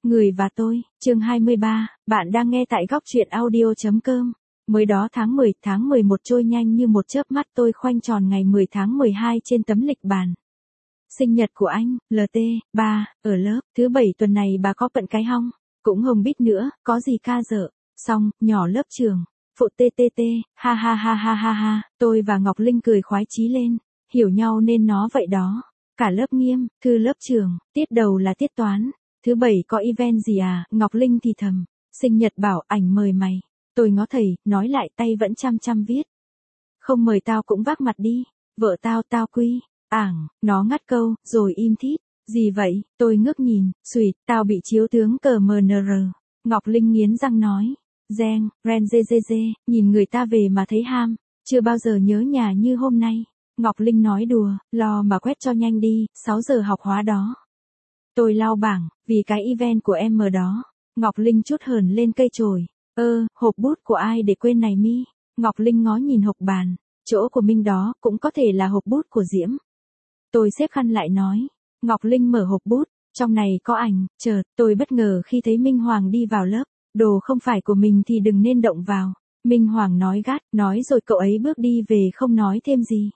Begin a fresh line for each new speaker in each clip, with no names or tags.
Người và tôi, chương 23, bạn đang nghe tại góc truyện audio.com. Mới đó tháng 11 trôi nhanh như một chớp mắt, tôi khoanh tròn ngày 10 tháng 12 trên tấm lịch bàn. Sinh nhật của anh, LT, 3, ở lớp, thứ 7 tuần này bà có bận cái hong, cũng không biết nữa, có gì ca dợ, xong, nhỏ lớp trường, phụ TTT, ha ha ha ha ha ha, tôi và Ngọc Linh cười khoái chí lên, hiểu nhau nên nó vậy đó. Cả lớp nghiêm, thư lớp trường, tiết đầu là tiết toán. Thứ 7 có event gì à? Ngọc Linh thì thầm. Sinh nhật bảo ảnh mời mày. Tôi ngó thầy, nói lại tay vẫn chăm viết. Không mời tao cũng vác mặt đi. Vợ tao quy. Nó ngắt câu, rồi im thít. Gì vậy? Tôi ngước nhìn, xùyt, tao bị chiếu tướng cờ MNR. Ngọc Linh nghiến răng nói. Ren nhìn người ta về mà thấy ham. Chưa bao giờ nhớ nhà như hôm nay. Ngọc Linh nói đùa, lo mà quét cho nhanh đi, 6 giờ học hóa đó. Tôi lau bảng, vì cái event của em ở đó. Ngọc Linh chút hờn lên cây chổi. Hộp bút của ai để quên này mi? Ngọc Linh ngó nhìn hộp bàn. Chỗ của Minh đó, cũng có thể là hộp bút của Diễm. Tôi xếp khăn lại nói. Ngọc Linh mở hộp bút, trong này có ảnh. Chợt, tôi bất ngờ khi thấy Minh Hoàng đi vào lớp. Đồ không phải của mình thì đừng nên động vào. Minh Hoàng nói gắt, nói rồi cậu ấy bước đi về không nói thêm gì.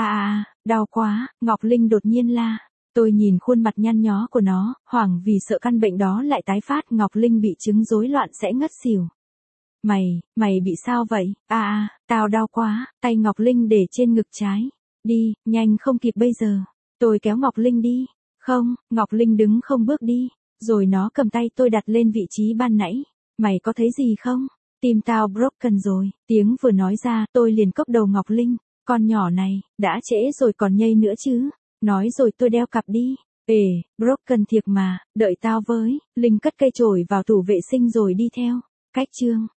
Đau quá, Ngọc Linh đột nhiên la. Tôi nhìn khuôn mặt nhăn nhó của nó, hoảng vì sợ căn bệnh đó lại tái phát. Ngọc Linh bị chứng rối loạn sẽ ngất xỉu. Mày bị sao vậy? Tao đau quá. Tay Ngọc Linh để trên ngực trái. Đi, nhanh không kịp bây giờ. Tôi kéo Ngọc Linh đi. Không, Ngọc Linh đứng không bước đi. Rồi nó cầm tay tôi đặt lên vị trí ban nãy. Mày có thấy gì không? Tim tao broken rồi. Tiếng vừa nói ra, tôi liền cốc đầu Ngọc Linh. Con nhỏ này, đã trễ rồi còn nhây nữa chứ. Nói rồi tôi đeo cặp đi. Broken thiệt mà, đợi tao với. Linh cất cây chổi vào tủ vệ sinh rồi đi theo. Cách chương.